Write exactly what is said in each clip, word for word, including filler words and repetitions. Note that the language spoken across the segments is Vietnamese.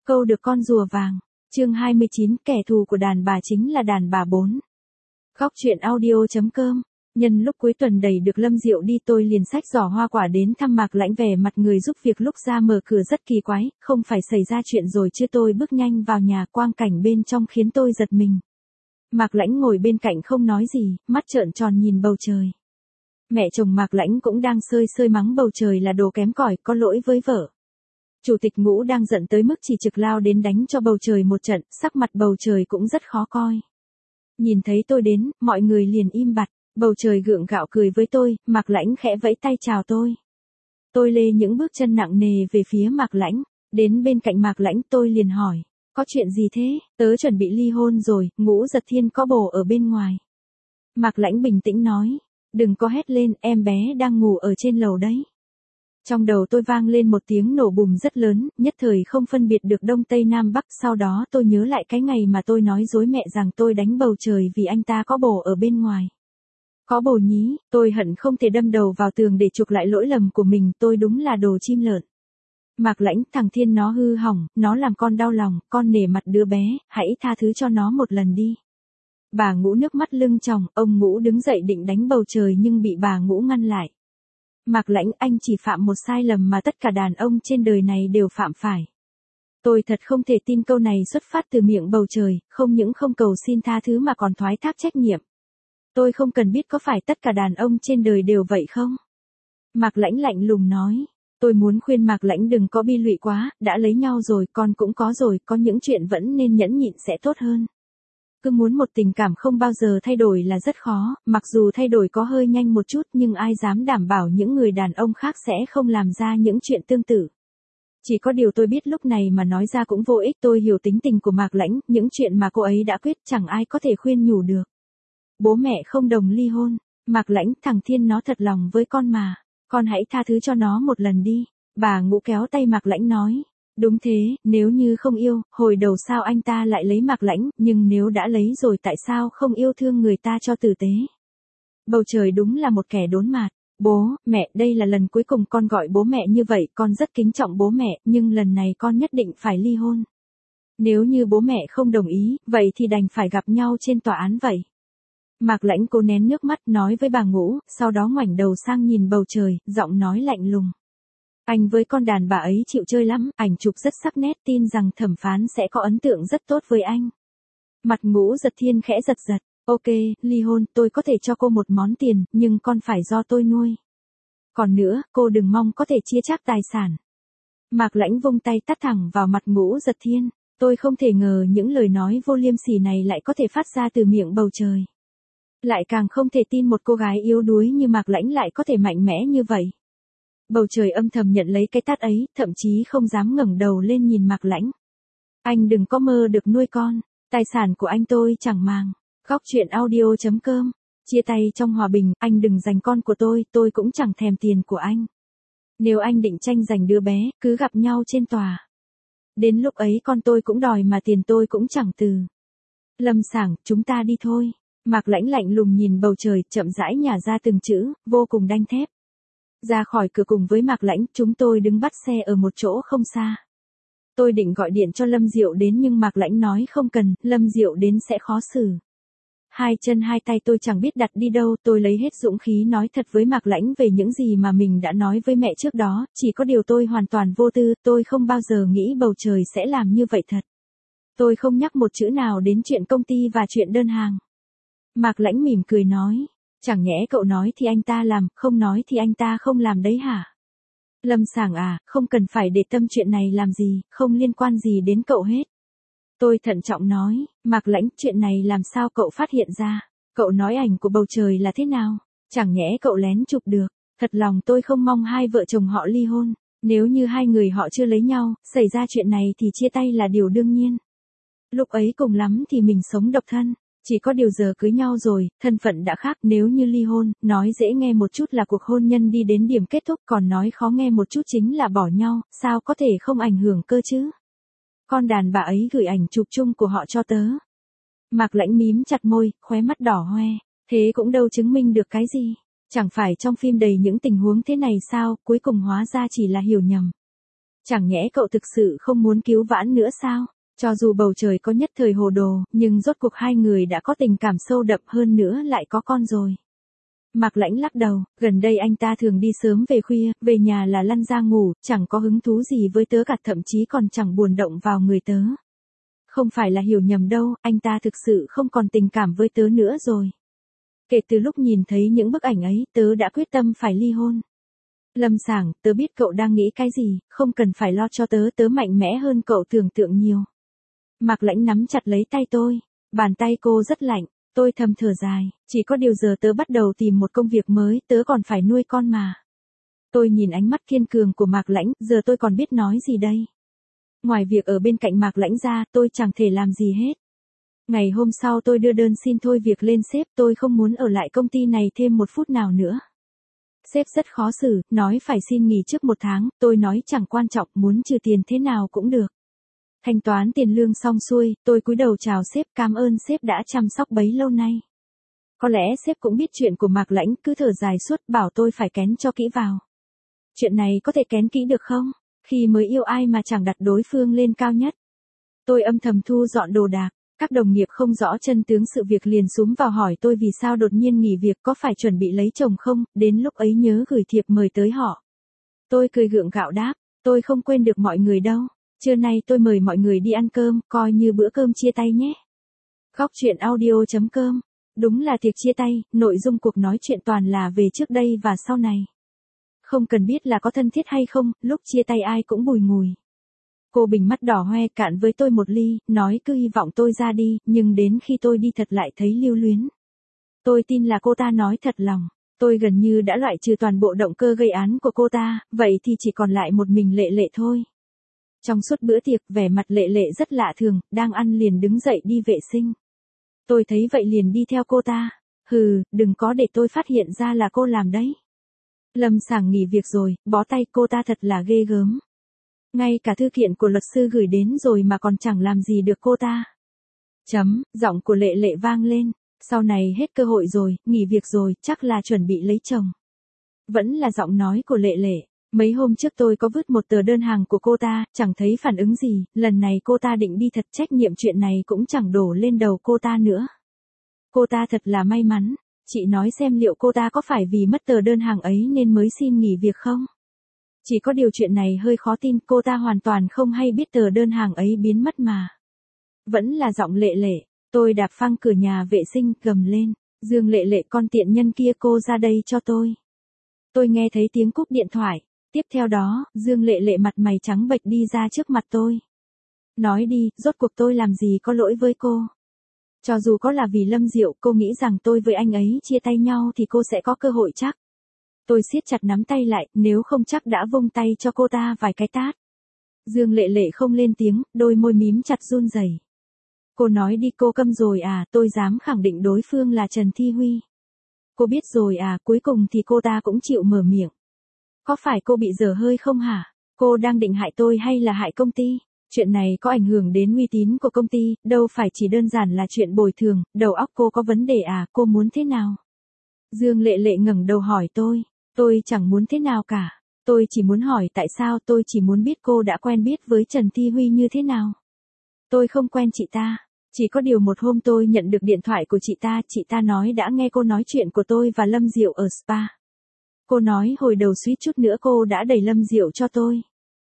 Câu được con rùa vàng. Chương hai mươi chín, kẻ thù của đàn bà chính là đàn bà bốn. Góc truyện audio.com. Nhân lúc cuối tuần đẩy được Lâm Diệu đi, tôi liền xách giỏ hoa quả đến thăm Mạc Lãnh. Vẻ mặt người giúp việc lúc ra mở cửa rất kỳ quái, không phải xảy ra chuyện rồi chứ. Tôi bước nhanh vào nhà, quang cảnh bên trong khiến tôi giật mình. Mạc Lãnh ngồi bên cạnh không nói gì, mắt trợn tròn nhìn bầu trời. Mẹ chồng Mạc Lãnh cũng đang sơi sơi mắng bầu trời là đồ kém cỏi, có lỗi với vợ. Chủ tịch Ngũ đang giận tới mức chỉ trực lao đến đánh cho bầu trời một trận, sắc mặt bầu trời cũng rất khó coi. Nhìn thấy tôi đến, mọi người liền im bặt. Bầu trời gượng gạo cười với tôi, Mạc Lãnh khẽ vẫy tay chào tôi. Tôi lê những bước chân nặng nề về phía Mạc Lãnh. Đến bên cạnh Mạc Lãnh tôi liền hỏi, có chuyện gì thế? Tớ chuẩn bị ly hôn rồi, Ngũ Giật Thiên có bồ ở bên ngoài. Mạc Lãnh bình tĩnh nói, đừng có hét lên, em bé đang ngủ ở trên lầu đấy. Trong đầu tôi vang lên một tiếng nổ bùm rất lớn, nhất thời không phân biệt được đông tây nam bắc. Sau đó tôi nhớ lại cái ngày mà tôi nói dối mẹ rằng tôi đánh bầu trời vì anh ta có bồ ở bên ngoài. Có bồ nhí, tôi hận không thể đâm đầu vào tường để chuộc lại lỗi lầm của mình, tôi đúng là đồ chim lợn. Mạc Lãnh, thằng Thiên nó hư hỏng, nó làm con đau lòng, con nể mặt đứa bé, hãy tha thứ cho nó một lần đi. Bà Ngũ nước mắt lưng tròng, ông Ngũ đứng dậy định đánh bầu trời nhưng bị bà Ngũ ngăn lại. Mạc Lãnh, anh chỉ phạm một sai lầm mà tất cả đàn ông trên đời này đều phạm phải. Tôi thật không thể tin câu này xuất phát từ miệng bầu trời, không những không cầu xin tha thứ mà còn thoái thác trách nhiệm. Tôi không cần biết có phải tất cả đàn ông trên đời đều vậy không? Mạc Lãnh lạnh lùng nói. Tôi muốn khuyên Mạc Lãnh đừng có bi lụy quá, đã lấy nhau rồi, con cũng có rồi, có những chuyện vẫn nên nhẫn nhịn sẽ tốt hơn. Cứ muốn một tình cảm không bao giờ thay đổi là rất khó, mặc dù thay đổi có hơi nhanh một chút nhưng ai dám đảm bảo những người đàn ông khác sẽ không làm ra những chuyện tương tự. Chỉ có điều tôi biết lúc này mà nói ra cũng vô ích. Tôi hiểu tính tình của Mạc Lãnh, những chuyện mà cô ấy đã quyết chẳng ai có thể khuyên nhủ được. Bố mẹ không đồng ly hôn. Mạc Lãnh, thằng Thiên nó thật lòng với con mà. Con hãy tha thứ cho nó một lần đi. Bà Ngũ kéo tay Mạc Lãnh nói. Đúng thế, nếu như không yêu, hồi đầu sao anh ta lại lấy Mạc Lãnh, nhưng nếu đã lấy rồi tại sao không yêu thương người ta cho tử tế. Bầu trời đúng là một kẻ đốn mạt. Bố, mẹ, đây là lần cuối cùng con gọi bố mẹ như vậy, con rất kính trọng bố mẹ, nhưng lần này con nhất định phải ly hôn. Nếu như bố mẹ không đồng ý, vậy thì đành phải gặp nhau trên tòa án vậy. Mạc Lãnh cố nén nước mắt nói với bà Ngũ, sau đó ngoảnh đầu sang nhìn bầu trời, giọng nói lạnh lùng. Anh với con đàn bà ấy chịu chơi lắm, ảnh chụp rất sắc nét, tin rằng thẩm phán sẽ có ấn tượng rất tốt với anh. Mặt Ngũ Giật Thiên khẽ giật giật, ok, ly hôn, tôi có thể cho cô một món tiền, nhưng con phải do tôi nuôi. Còn nữa, cô đừng mong có thể chia chác tài sản. Mạc Lãnh vung tay tát thẳng vào mặt Ngũ Giật Thiên, tôi không thể ngờ những lời nói vô liêm sỉ này lại có thể phát ra từ miệng bầu trời. Lại càng không thể tin một cô gái yếu đuối như Mạc Lãnh lại có thể mạnh mẽ như vậy. Bầu trời âm thầm nhận lấy cái tát ấy, thậm chí không dám ngẩng đầu lên nhìn Mạc Lãnh. Anh đừng có mơ được nuôi con, tài sản của anh tôi chẳng màng. Góc truyện audio.com. Chia tay trong hòa bình, anh đừng giành con của tôi, tôi cũng chẳng thèm tiền của anh. Nếu anh định tranh giành đứa bé, cứ gặp nhau trên tòa. Đến lúc ấy con tôi cũng đòi mà tiền tôi cũng chẳng từ. Lâm Sảng, chúng ta đi thôi. Mạc Lãnh lạnh lùng nhìn bầu trời, chậm rãi nhả ra từng chữ, vô cùng đanh thép. Ra khỏi cửa cùng với Mạc Lãnh, chúng tôi đứng bắt xe ở một chỗ không xa. Tôi định gọi điện cho Lâm Diệu đến nhưng Mạc Lãnh nói không cần, Lâm Diệu đến sẽ khó xử. Hai chân hai tay tôi chẳng biết đặt đi đâu, tôi lấy hết dũng khí nói thật với Mạc Lãnh về những gì mà mình đã nói với mẹ trước đó, chỉ có điều tôi hoàn toàn vô tư, tôi không bao giờ nghĩ bầu trời sẽ làm như vậy thật. Tôi không nhắc một chữ nào đến chuyện công ty và chuyện đơn hàng. Mạc Lãnh mỉm cười nói, chẳng nhẽ cậu nói thì anh ta làm, không nói thì anh ta không làm đấy hả? Lâm Sảng à, không cần phải để tâm chuyện này làm gì, không liên quan gì đến cậu hết. Tôi thận trọng nói, Mạc Lãnh, chuyện này làm sao cậu phát hiện ra? Cậu nói ảnh của bầu trời là thế nào? Chẳng nhẽ cậu lén chụp được? Thật lòng tôi không mong hai vợ chồng họ ly hôn. Nếu như hai người họ chưa lấy nhau, xảy ra chuyện này thì chia tay là điều đương nhiên. Lúc ấy cùng lắm thì mình sống độc thân. Chỉ có điều giờ cưới nhau rồi, thân phận đã khác, nếu như ly hôn, nói dễ nghe một chút là cuộc hôn nhân đi đến điểm kết thúc, còn nói khó nghe một chút chính là bỏ nhau, sao có thể không ảnh hưởng cơ chứ? Con đàn bà ấy gửi ảnh chụp chung của họ cho tớ. Mạc Lãnh mím chặt môi, khóe mắt đỏ hoe, thế cũng đâu chứng minh được cái gì. Chẳng phải trong phim đầy những tình huống thế này sao, cuối cùng hóa ra chỉ là hiểu nhầm. Chẳng nhẽ cậu thực sự không muốn cứu vãn nữa sao? Cho dù bầu trời có nhất thời hồ đồ, nhưng rốt cuộc hai người đã có tình cảm sâu đậm hơn nữa lại có con rồi. Mạc Lãnh lắc đầu, gần đây anh ta thường đi sớm về khuya, về nhà là lăn ra ngủ, chẳng có hứng thú gì với tớ cả, thậm chí còn chẳng buồn động vào người tớ. Không phải là hiểu nhầm đâu, anh ta thực sự không còn tình cảm với tớ nữa rồi. Kể từ lúc nhìn thấy những bức ảnh ấy, tớ đã quyết tâm phải ly hôn. Lâm Sảng, tớ biết cậu đang nghĩ cái gì, không cần phải lo cho tớ, tớ mạnh mẽ hơn cậu tưởng tượng nhiều. Mạc Lãnh nắm chặt lấy tay tôi, bàn tay cô rất lạnh, tôi thầm thở dài, chỉ có điều giờ tớ bắt đầu tìm một công việc mới, tớ còn phải nuôi con mà. Tôi nhìn ánh mắt kiên cường của Mạc Lãnh, giờ tôi còn biết nói gì đây. Ngoài việc ở bên cạnh Mạc Lãnh ra, tôi chẳng thể làm gì hết. Ngày hôm sau tôi đưa đơn xin thôi việc lên sếp, tôi không muốn ở lại công ty này thêm một phút nào nữa. Sếp rất khó xử, nói phải xin nghỉ trước một tháng, tôi nói chẳng quan trọng, muốn trừ tiền thế nào cũng được. Thanh toán tiền lương xong xuôi, tôi cúi đầu chào sếp, cảm ơn sếp đã chăm sóc bấy lâu nay. Có lẽ sếp cũng biết chuyện của Mạc Lãnh, cứ thở dài suốt, bảo tôi phải kén cho kỹ vào. Chuyện này có thể kén kỹ được không? Khi mới yêu ai mà chẳng đặt đối phương lên cao nhất. Tôi âm thầm thu dọn đồ đạc, các đồng nghiệp không rõ chân tướng sự việc liền xúm vào hỏi tôi vì sao đột nhiên nghỉ việc, có phải chuẩn bị lấy chồng không, đến lúc ấy nhớ gửi thiệp mời tới họ. Tôi cười gượng gạo đáp, tôi không quên được mọi người đâu. Trưa nay tôi mời mọi người đi ăn cơm, coi như bữa cơm chia tay nhé. Góc chuyện audio chấm com. Đúng là tiệc chia tay, nội dung cuộc nói chuyện toàn là về trước đây và sau này. Không cần biết là có thân thiết hay không, lúc chia tay ai cũng bùi ngùi. Cô Bình mắt đỏ hoe cạn với tôi một ly, nói cứ hy vọng tôi ra đi, nhưng đến khi tôi đi thật lại thấy lưu luyến. Tôi tin là cô ta nói thật lòng. Tôi gần như đã loại trừ toàn bộ động cơ gây án của cô ta, vậy thì chỉ còn lại một mình Lệ Lệ thôi. Trong suốt bữa tiệc, vẻ mặt Lệ Lệ rất lạ thường, đang ăn liền đứng dậy đi vệ sinh. Tôi thấy vậy liền đi theo cô ta. Hừ, đừng có để tôi phát hiện ra là cô làm đấy. Lâm Sảng nghỉ việc rồi, bó tay, cô ta thật là ghê gớm. Ngay cả thư kiện của luật sư gửi đến rồi mà còn chẳng làm gì được cô ta. Chấm, giọng của Lệ Lệ vang lên. Sau này hết cơ hội rồi, nghỉ việc rồi, chắc là chuẩn bị lấy chồng. Vẫn là giọng nói của Lệ Lệ. Mấy hôm trước tôi có vứt một tờ đơn hàng của cô ta, chẳng thấy phản ứng gì, lần này cô ta định đi thật, trách nhiệm chuyện này cũng chẳng đổ lên đầu cô ta nữa. Cô ta thật là may mắn, chị nói xem liệu cô ta có phải vì mất tờ đơn hàng ấy nên mới xin nghỉ việc không? Chỉ có điều chuyện này hơi khó tin, cô ta hoàn toàn không hay biết tờ đơn hàng ấy biến mất mà. Vẫn là giọng Lệ Lệ, tôi đạp phăng cửa nhà vệ sinh, gầm lên, Dương Lệ Lệ, con tiện nhân kia, cô ra đây cho tôi. Tôi nghe thấy tiếng cúp điện thoại. Tiếp theo đó, Dương Lệ Lệ mặt mày trắng bệch đi ra trước mặt tôi. Nói đi, rốt cuộc tôi làm gì có lỗi với cô? Cho dù có là vì Lâm Diệu, cô nghĩ rằng tôi với anh ấy chia tay nhau thì cô sẽ có cơ hội chắc. Tôi siết chặt nắm tay lại, nếu không chắc đã vung tay cho cô ta vài cái tát. Dương Lệ Lệ không lên tiếng, đôi môi mím chặt run rẩy. Cô nói đi, cô câm rồi à? Tôi dám khẳng định đối phương là Trần Thi Huy. Cô biết rồi à? Cuối cùng thì cô ta cũng chịu mở miệng. Có phải cô bị dở hơi không hả? Cô đang định hại tôi hay là hại công ty? Chuyện này có ảnh hưởng đến uy tín của công ty, đâu phải chỉ đơn giản là chuyện bồi thường, đầu óc cô có vấn đề à, cô muốn thế nào? Dương Lệ Lệ ngẩng đầu hỏi tôi, tôi chẳng muốn thế nào cả, tôi chỉ muốn hỏi tại sao, tôi chỉ muốn biết cô đã quen biết với Trần Thi Huy như thế nào. Tôi không quen chị ta, chỉ có điều một hôm tôi nhận được điện thoại của chị ta, chị ta nói đã nghe cô nói chuyện của tôi và Lâm Diệu ở spa. Cô nói hồi đầu suýt chút nữa cô đã đẩy Lâm Diệu cho tôi.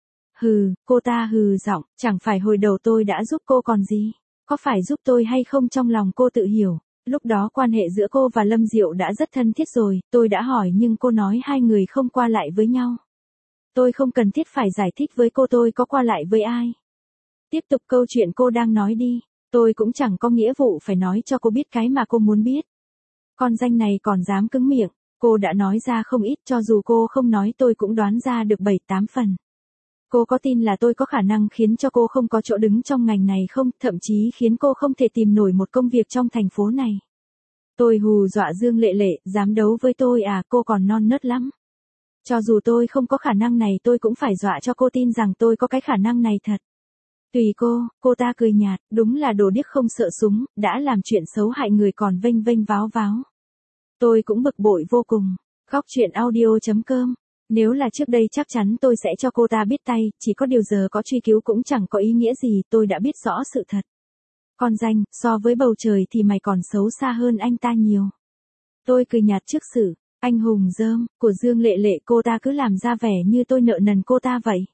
Hừ, cô ta hừ giọng, chẳng phải hồi đầu tôi đã giúp cô còn gì. Có phải giúp tôi hay không trong lòng cô tự hiểu. Lúc đó quan hệ giữa cô và Lâm Diệu đã rất thân thiết rồi, tôi đã hỏi nhưng cô nói hai người không qua lại với nhau. Tôi không cần thiết phải giải thích với cô tôi có qua lại với ai. Tiếp tục câu chuyện cô đang nói đi, tôi cũng chẳng có nghĩa vụ phải nói cho cô biết cái mà cô muốn biết. Con danh này còn dám cứng miệng. Cô đã nói ra không ít, cho dù cô không nói tôi cũng đoán ra được bảy tám phần. Cô có tin là tôi có khả năng khiến cho cô không có chỗ đứng trong ngành này không, thậm chí khiến cô không thể tìm nổi một công việc trong thành phố này. Tôi hù dọa Dương Lệ Lệ, dám đấu với tôi à, cô còn non nớt lắm. Cho dù tôi không có khả năng này tôi cũng phải dọa cho cô tin rằng tôi có cái khả năng này thật. Tùy cô, cô ta cười nhạt, đúng là đồ điếc không sợ súng, đã làm chuyện xấu hại người còn vênh vênh váo váo. Tôi cũng bực bội vô cùng. Góc chuyện audio chấm com Nếu là trước đây chắc chắn tôi sẽ cho cô ta biết tay, chỉ có điều giờ có truy cứu cũng chẳng có ý nghĩa gì, tôi đã biết rõ sự thật. Con danh, so với bầu trời thì mày còn xấu xa hơn anh ta nhiều. Tôi cười nhạt trước sự anh hùng dơm của Dương Lệ Lệ, cô ta cứ làm ra vẻ như tôi nợ nần cô ta vậy.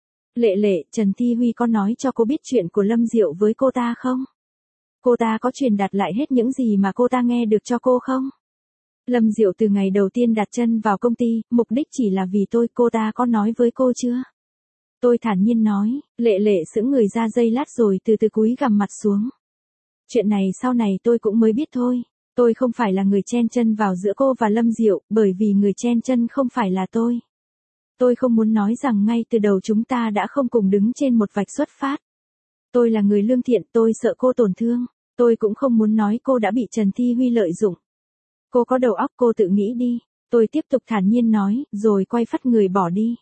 Lệ Lệ, Trần Thi Huy có nói cho cô biết chuyện của Lâm Diệu với cô ta không? Cô ta có truyền đạt lại hết những gì mà cô ta nghe được cho cô không? Lâm Diệu từ ngày đầu tiên đặt chân vào công ty, mục đích chỉ là vì tôi, cô ta có nói với cô chưa? Tôi thản nhiên nói. Lệ Lệ sững người ra giây lát rồi từ từ cúi gằm mặt xuống. Chuyện này sau này tôi cũng mới biết thôi. Tôi không phải là người chen chân vào giữa cô và Lâm Diệu, bởi vì người chen chân không phải là tôi. Tôi không muốn nói rằng ngay từ đầu chúng ta đã không cùng đứng trên một vạch xuất phát. Tôi là người lương thiện, tôi sợ cô tổn thương. Tôi cũng không muốn nói cô đã bị Trần Thi Huy lợi dụng. Cô có đầu óc, cô tự nghĩ đi. Tôi tiếp tục thản nhiên nói, rồi quay phắt người bỏ đi.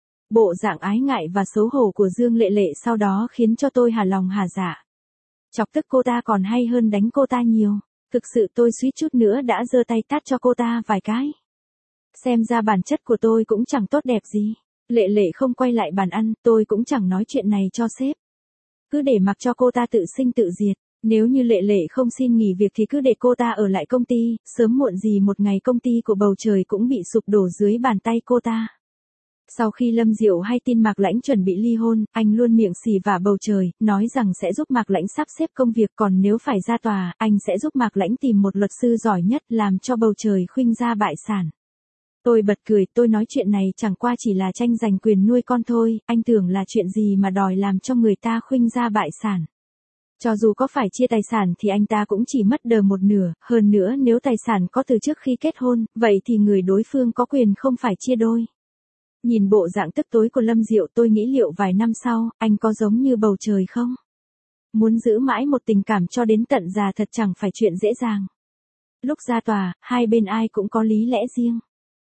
Bộ dạng ái ngại và xấu hổ của Dương Lệ Lệ sau đó khiến cho tôi hà lòng hà dạ. Chọc tức cô ta còn hay hơn đánh cô ta nhiều. Thực sự tôi suýt chút nữa đã giơ tay tát cho cô ta vài cái. Xem ra bản chất của tôi cũng chẳng tốt đẹp gì. Lệ Lệ không quay lại bàn ăn, tôi cũng chẳng nói chuyện này cho sếp. Cứ để mặc cho cô ta tự sinh tự diệt. Nếu như Lệ Lệ không xin nghỉ việc thì cứ để cô ta ở lại công ty, sớm muộn gì một ngày công ty của bầu trời cũng bị sụp đổ dưới bàn tay cô ta. Sau khi Lâm Diệu hay tin Mạc Lãnh chuẩn bị ly hôn, anh luôn miệng xì vả bầu trời, nói rằng sẽ giúp Mạc Lãnh sắp xếp công việc, còn nếu phải ra tòa, anh sẽ giúp Mạc Lãnh tìm một luật sư giỏi nhất làm cho bầu trời khuynh ra bại sản. Tôi bật cười, tôi nói chuyện này chẳng qua chỉ là tranh giành quyền nuôi con thôi, anh tưởng là chuyện gì mà đòi làm cho người ta khuynh ra bại sản. Cho dù có phải chia tài sản thì anh ta cũng chỉ mất đờ một nửa, hơn nữa nếu tài sản có từ trước khi kết hôn, vậy thì người đối phương có quyền không phải chia đôi. Nhìn bộ dạng tức tối của Lâm Diệu, tôi nghĩ liệu vài năm sau, anh có giống như bầu trời không? Muốn giữ mãi một tình cảm cho đến tận già thật chẳng phải chuyện dễ dàng. Lúc ra tòa, hai bên ai cũng có lý lẽ riêng.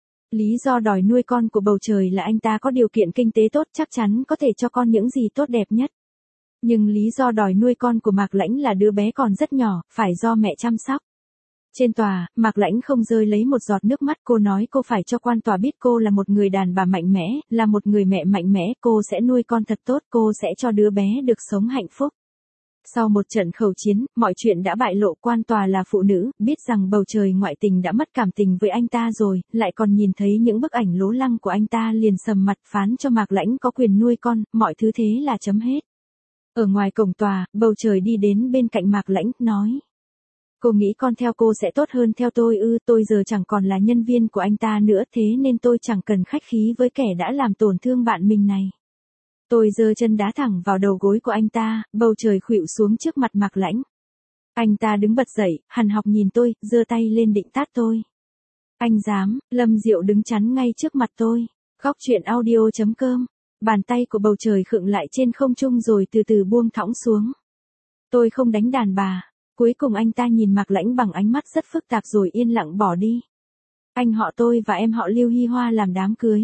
Lý do đòi nuôi con của bầu trời là anh ta có điều kiện kinh tế tốt, chắc chắn có thể cho con những gì tốt đẹp nhất. Nhưng lý do đòi nuôi con của Mạc Lãnh là đứa bé còn rất nhỏ, phải do mẹ chăm sóc. Trên tòa, Mạc Lãnh không rơi lấy một giọt nước mắt, cô nói cô phải cho quan tòa biết cô là một người đàn bà mạnh mẽ, là một người mẹ mạnh mẽ, cô sẽ nuôi con thật tốt, cô sẽ cho đứa bé được sống hạnh phúc. Sau một trận khẩu chiến, mọi chuyện đã bại lộ, quan tòa là phụ nữ, biết rằng bầu trời ngoại tình đã mất cảm tình với anh ta rồi, lại còn nhìn thấy những bức ảnh lố lăng của anh ta liền sầm mặt, phán cho Mạc Lãnh có quyền nuôi con, mọi thứ thế là chấm hết. Ở ngoài cổng tòa, bầu trời đi đến bên cạnh Mạc Lãnh, nói. Cô nghĩ con theo cô sẽ tốt hơn theo tôi ư? Tôi giờ chẳng còn là nhân viên của anh ta nữa, thế nên tôi chẳng cần khách khí với kẻ đã làm tổn thương bạn mình này. Tôi giơ chân đá thẳng vào đầu gối của anh ta, bầu trời khuỵu xuống trước mặt Mạc Lãnh. Anh ta đứng bật dậy, hằn học nhìn tôi, giơ tay lên định tát tôi. Anh dám? Lâm Diệu đứng chắn ngay trước mặt tôi. Góc truyện audio chấm com. Bàn tay của bầu trời khựng lại trên không trung rồi từ từ buông thõng xuống. Tôi không đánh đàn bà. Cuối cùng anh ta nhìn Mạc Lãnh bằng ánh mắt rất phức tạp rồi yên lặng bỏ đi. Anh họ tôi và em họ Lưu Hi Hoa làm đám cưới.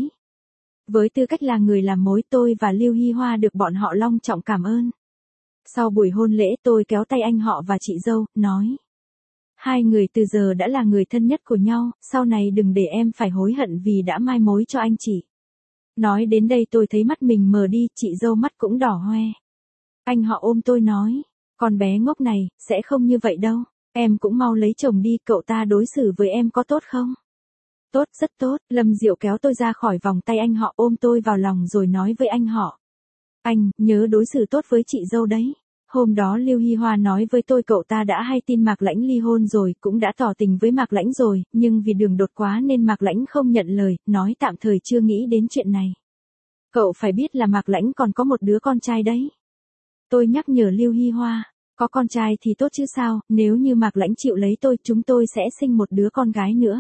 Với tư cách là người làm mối, tôi và Lưu Hi Hoa được bọn họ long trọng cảm ơn. Sau buổi hôn lễ, tôi kéo tay anh họ và chị dâu, nói. Hai người từ giờ đã là người thân nhất của nhau, sau này đừng để em phải hối hận vì đã mai mối cho anh chị. Nói đến đây tôi thấy mắt mình mờ đi, chị dâu mắt cũng đỏ hoe. Anh họ ôm tôi nói. Con bé ngốc này, sẽ không như vậy đâu. Em cũng mau lấy chồng đi, cậu ta đối xử với em có tốt không? Tốt, rất tốt. Lâm Diệu kéo tôi ra khỏi vòng tay anh họ, ôm tôi vào lòng rồi nói với anh họ. Anh, nhớ đối xử tốt với chị dâu đấy. Hôm đó Lưu Hi Hoa nói với tôi cậu ta đã hay tin Mạc Lãnh ly hôn rồi, cũng đã tỏ tình với Mạc Lãnh rồi, nhưng vì đường đột quá nên Mạc Lãnh không nhận lời, nói tạm thời chưa nghĩ đến chuyện này. Cậu phải biết là Mạc Lãnh còn có một đứa con trai đấy. Tôi nhắc nhở Lưu Hi Hoa. Có con trai thì tốt chứ sao, nếu như Mạc Lãnh chịu lấy tôi, chúng tôi sẽ sinh một đứa con gái nữa.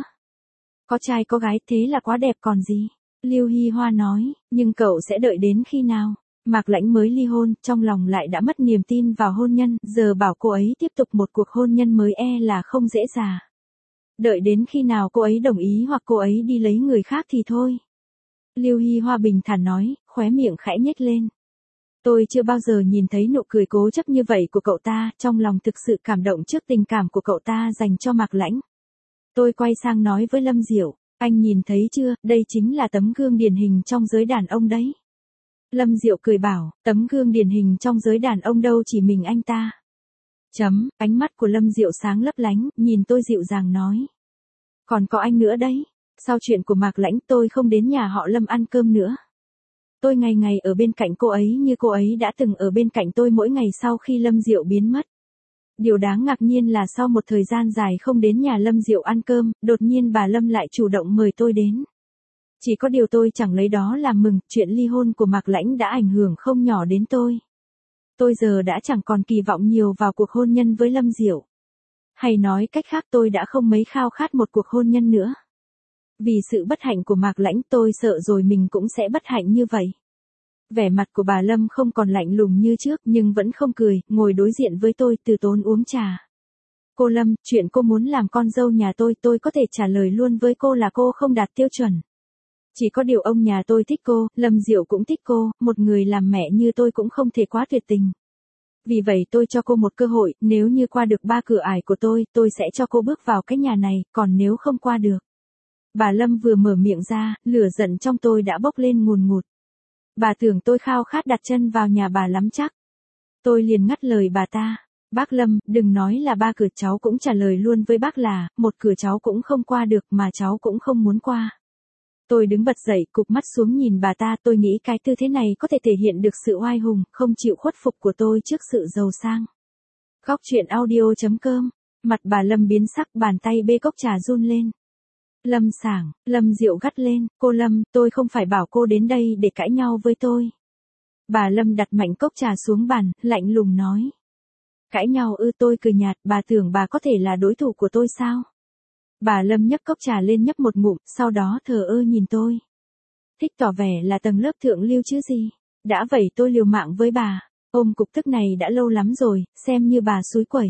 Có trai có gái thế là quá đẹp còn gì. Lưu Hi Hoa nói, nhưng cậu sẽ đợi đến khi nào? Mạc Lãnh mới ly hôn, trong lòng lại đã mất niềm tin vào hôn nhân, giờ bảo cô ấy tiếp tục một cuộc hôn nhân mới e là không dễ dàng. Đợi đến khi nào cô ấy đồng ý hoặc cô ấy đi lấy người khác thì thôi. Lưu Hi Hoa bình thản nói, khóe miệng khẽ nhếch lên. Tôi chưa bao giờ nhìn thấy nụ cười cố chấp như vậy của cậu ta, trong lòng thực sự cảm động trước tình cảm của cậu ta dành cho Mạc Lãnh. Tôi quay sang nói với Lâm Diệu, Anh nhìn thấy chưa, đây chính là tấm gương điển hình trong giới đàn ông đấy. Lâm Diệu cười bảo, tấm gương điển hình trong giới đàn ông đâu chỉ mình anh ta. Chấm, ánh mắt của Lâm Diệu sáng lấp lánh, nhìn tôi dịu dàng nói. Còn có anh nữa đấy. Sau chuyện của Mạc Lãnh tôi không đến nhà họ Lâm ăn cơm nữa. Tôi ngày ngày ở bên cạnh cô ấy như cô ấy đã từng ở bên cạnh tôi mỗi ngày sau khi Lâm Diệu biến mất. Điều đáng ngạc nhiên là sau một thời gian dài không đến nhà Lâm Diệu ăn cơm, đột nhiên bà Lâm lại chủ động mời tôi đến. Chỉ có điều tôi chẳng lấy đó làm mừng, chuyện ly hôn của Mạc Lãnh đã ảnh hưởng không nhỏ đến tôi. Tôi giờ đã chẳng còn kỳ vọng nhiều vào cuộc hôn nhân với Lâm Diệu. Hay nói cách khác tôi đã không mấy khao khát một cuộc hôn nhân nữa. Vì sự bất hạnh của Mạc Lãnh tôi sợ rồi mình cũng sẽ bất hạnh như vậy. Vẻ mặt của bà Lâm không còn lạnh lùng như trước nhưng vẫn không cười, ngồi đối diện với tôi từ tốn uống trà. Cô Lâm, chuyện cô muốn làm con dâu nhà tôi tôi có thể trả lời luôn với cô là cô không đạt tiêu chuẩn. Chỉ có điều ông nhà tôi thích cô, Lâm Diệu cũng thích cô, một người làm mẹ như tôi cũng không thể quá tuyệt tình. Vì vậy tôi cho cô một cơ hội, nếu như qua được ba cửa ải của tôi, tôi sẽ cho cô bước vào cái nhà này, còn nếu không qua được. Bà Lâm vừa mở miệng ra, lửa giận trong tôi đã bốc lên ngùn ngụt. Bà tưởng tôi khao khát đặt chân vào nhà bà lắm chắc. Tôi liền ngắt lời bà ta. Bác Lâm, đừng nói là ba cửa, cháu cũng trả lời luôn với bác là, một cửa cháu cũng không qua được mà cháu cũng không muốn qua. Tôi đứng bật dậy, cụp mắt xuống nhìn bà ta, tôi nghĩ cái tư thế này có thể thể hiện được sự oai hùng, không chịu khuất phục của tôi trước sự giàu sang. Góc truyện audio chấm com, mặt bà Lâm biến sắc, bàn tay bê cốc trà run lên. Lâm Sảng, Lâm Diệu gắt lên, cô Lâm, tôi không phải bảo cô đến đây để cãi nhau với tôi. Bà Lâm đặt mạnh cốc trà xuống bàn, lạnh lùng nói. Cãi nhau ư? Tôi cười nhạt, bà tưởng bà có thể là đối thủ của tôi sao? Bà Lâm nhấc cốc trà lên nhấp một ngụm, sau đó thờ ơ nhìn tôi. Thích tỏ vẻ là tầng lớp thượng lưu chứ gì. Đã vậy tôi liều mạng với bà, ôm cục tức này đã lâu lắm rồi, xem như bà xúi quẩy.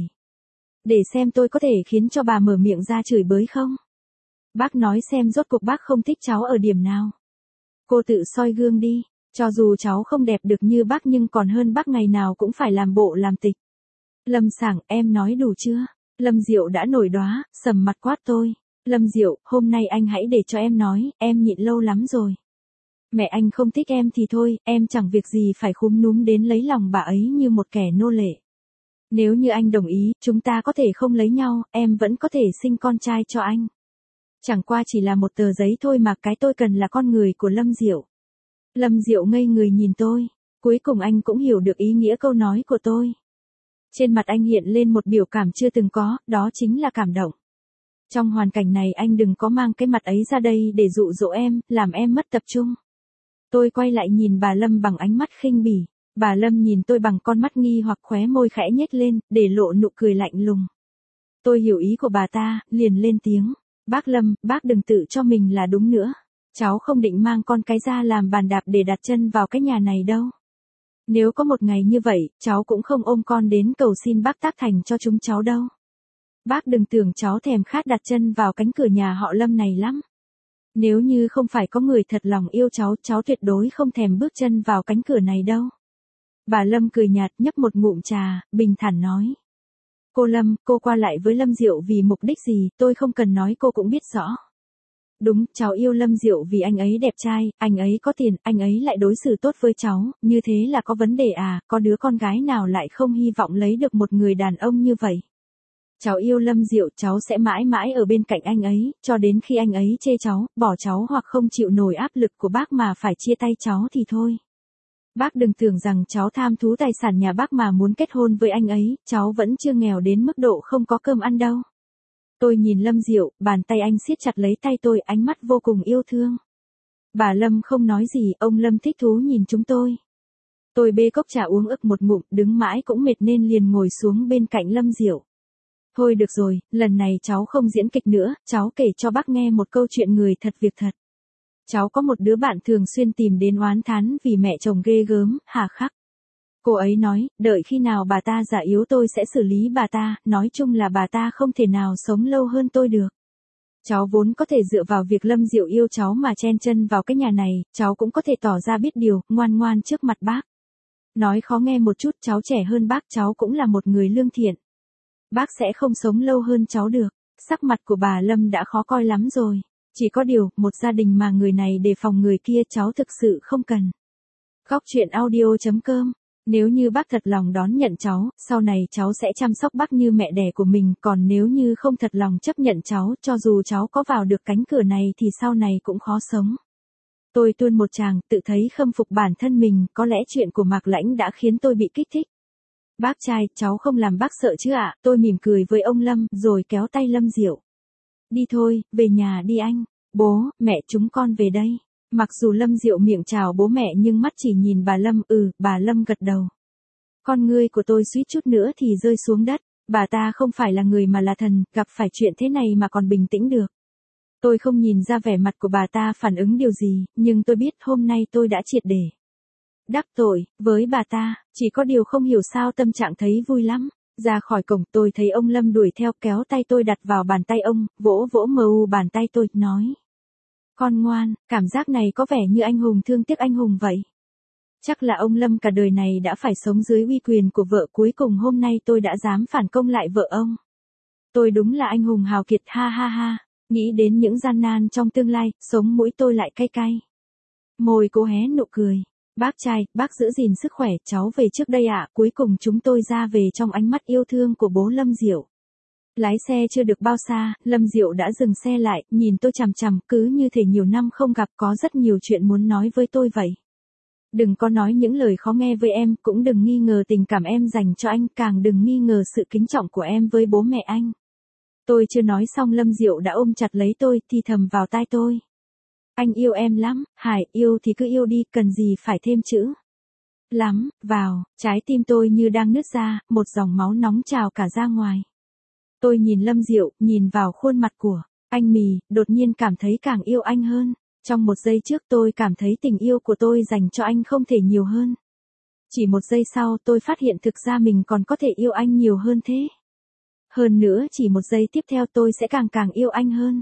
Để xem tôi có thể khiến cho bà mở miệng ra chửi bới không? Bác nói xem rốt cuộc bác không thích cháu ở điểm nào. Cô tự soi gương đi, cho dù cháu không đẹp được như bác nhưng còn hơn bác ngày nào cũng phải làm bộ làm tịch. Lâm Sảng, em nói đủ chưa? Lâm Diệu đã nổi đoá, sầm mặt quát tôi. Lâm Diệu, hôm nay anh hãy để cho em nói, em nhịn lâu lắm rồi. Mẹ anh không thích em thì thôi, em chẳng việc gì phải khúm núm đến lấy lòng bà ấy như một kẻ nô lệ. Nếu như anh đồng ý, chúng ta có thể không lấy nhau, em vẫn có thể sinh con trai cho anh. Chẳng qua chỉ là một tờ giấy thôi mà cái tôi cần là con người của Lâm Diệu. Lâm Diệu ngây người nhìn tôi, cuối cùng anh cũng hiểu được ý nghĩa câu nói của tôi. Trên mặt anh hiện lên một biểu cảm chưa từng có, đó chính là cảm động. Trong hoàn cảnh này anh đừng có mang cái mặt ấy ra đây để dụ dỗ em, làm em mất tập trung. Tôi quay lại nhìn bà Lâm bằng ánh mắt khinh bỉ. Bà Lâm nhìn tôi bằng con mắt nghi hoặc, khóe môi khẽ nhếch lên, để lộ nụ cười lạnh lùng. Tôi hiểu ý của bà ta, liền lên tiếng. Bác Lâm, bác đừng tự cho mình là đúng nữa. Cháu không định mang con cái ra làm bàn đạp để đặt chân vào cái nhà này đâu. Nếu có một ngày như vậy, cháu cũng không ôm con đến cầu xin bác tác thành cho chúng cháu đâu. Bác đừng tưởng cháu thèm khát đặt chân vào cánh cửa nhà họ Lâm này lắm. Nếu như không phải có người thật lòng yêu cháu, cháu tuyệt đối không thèm bước chân vào cánh cửa này đâu. Bà Lâm cười nhạt, nhấp một ngụm trà, bình thản nói. Cô Lâm, cô qua lại với Lâm Diệu vì mục đích gì, tôi không cần nói cô cũng biết rõ. Đúng, cháu yêu Lâm Diệu vì anh ấy đẹp trai, anh ấy có tiền, anh ấy lại đối xử tốt với cháu, như thế là có vấn đề à, có đứa con gái nào lại không hy vọng lấy được một người đàn ông như vậy. Cháu yêu Lâm Diệu, cháu sẽ mãi mãi ở bên cạnh anh ấy, cho đến khi anh ấy chê cháu, bỏ cháu hoặc không chịu nổi áp lực của bác mà phải chia tay cháu thì thôi. Bác đừng tưởng rằng cháu tham thú tài sản nhà bác mà muốn kết hôn với anh ấy, cháu vẫn chưa nghèo đến mức độ không có cơm ăn đâu. Tôi nhìn Lâm Diệu, bàn tay anh siết chặt lấy tay tôi, ánh mắt vô cùng yêu thương. Bà Lâm không nói gì, ông Lâm thích thú nhìn chúng tôi. Tôi bê cốc trà uống ực một ngụm, đứng mãi cũng mệt nên liền ngồi xuống bên cạnh Lâm Diệu. Thôi được rồi, lần này cháu không diễn kịch nữa, cháu kể cho bác nghe một câu chuyện người thật việc thật. Cháu có một đứa bạn thường xuyên tìm đến oán thán vì mẹ chồng ghê gớm, hà khắc. Cô ấy nói, đợi khi nào bà ta già yếu tôi sẽ xử lý bà ta, nói chung là bà ta không thể nào sống lâu hơn tôi được. Cháu vốn có thể dựa vào việc Lâm Diệu yêu cháu mà chen chân vào cái nhà này, cháu cũng có thể tỏ ra biết điều, ngoan ngoan trước mặt bác. Nói khó nghe một chút, cháu trẻ hơn bác, cháu cũng là một người lương thiện. Bác sẽ không sống lâu hơn cháu được. Sắc mặt của bà Lâm đã khó coi lắm rồi. Chỉ có điều, một gia đình mà người này đề phòng người kia cháu thực sự không cần. Góc truyện audio.com. Nếu như bác thật lòng đón nhận cháu, sau này cháu sẽ chăm sóc bác như mẹ đẻ của mình, còn nếu như không thật lòng chấp nhận cháu, cho dù cháu có vào được cánh cửa này thì sau này cũng khó sống. Tôi tuôn một tràng, tự thấy khâm phục bản thân mình, có lẽ chuyện của Mạc Lãnh đã khiến tôi bị kích thích. Bác trai, cháu không làm bác sợ chứ ạ? Tôi mỉm cười với ông Lâm, rồi kéo tay Lâm Diệu. Đi thôi, về nhà đi anh. Bố, mẹ chúng con về đây. Mặc dù Lâm Diệu miệng chào bố mẹ nhưng mắt chỉ nhìn bà Lâm, ừ, bà Lâm gật đầu. Con ngươi của tôi suýt chút nữa thì rơi xuống đất. Bà ta không phải là người mà là thần, gặp phải chuyện thế này mà còn bình tĩnh được. Tôi không nhìn ra vẻ mặt của bà ta phản ứng điều gì, nhưng tôi biết hôm nay tôi đã triệt để đắc tội với bà ta, chỉ có điều không hiểu sao tâm trạng thấy vui lắm. Ra khỏi cổng tôi thấy ông Lâm đuổi theo, kéo tay tôi đặt vào bàn tay ông, vỗ vỗ mờ u bàn tay tôi, nói. Con ngoan, cảm giác này có vẻ như anh hùng thương tiếc anh hùng vậy. Chắc là ông Lâm cả đời này đã phải sống dưới uy quyền của vợ, cuối cùng hôm nay tôi đã dám phản công lại vợ ông. Tôi đúng là anh hùng hào kiệt, ha ha ha. Nghĩ đến những gian nan trong tương lai, sống mũi tôi lại cay cay. Môi cố hé nụ cười. Bác trai, bác giữ gìn sức khỏe, cháu về trước đây ạ. Cuối cùng chúng tôi ra về trong ánh mắt yêu thương của bố Lâm Diệu. Lái xe chưa được bao xa, Lâm Diệu đã dừng xe lại, nhìn tôi chằm chằm, cứ như thể nhiều năm không gặp, có rất nhiều chuyện muốn nói với tôi vậy. Đừng có nói những lời khó nghe với em, cũng đừng nghi ngờ tình cảm em dành cho anh, càng đừng nghi ngờ sự kính trọng của em với bố mẹ anh. Tôi chưa nói xong Lâm Diệu đã ôm chặt lấy tôi, thì thầm vào tai tôi. Anh yêu em lắm, Hải, yêu thì cứ yêu đi, cần gì phải thêm chữ lắm, vào, trái tim tôi như đang nứt ra, một dòng máu nóng trào cả ra ngoài. Tôi nhìn Lâm Diệu, nhìn vào khuôn mặt của anh Mì, đột nhiên cảm thấy càng yêu anh hơn. Trong một giây trước tôi cảm thấy tình yêu của tôi dành cho anh không thể nhiều hơn. Chỉ một giây sau tôi phát hiện thực ra mình còn có thể yêu anh nhiều hơn thế. Hơn nữa chỉ một giây tiếp theo tôi sẽ càng càng yêu anh hơn.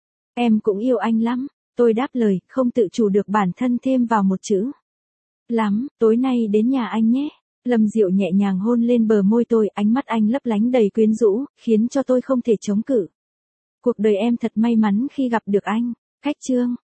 Em cũng yêu anh lắm. Tôi đáp lời, không tự chủ được bản thân thêm vào một chữ. Lắm, tối nay đến nhà anh nhé. Lâm Diệu nhẹ nhàng hôn lên bờ môi tôi, ánh mắt anh lấp lánh đầy quyến rũ, khiến cho tôi không thể chống cự. Cuộc đời em thật may mắn khi gặp được anh. Cách chương.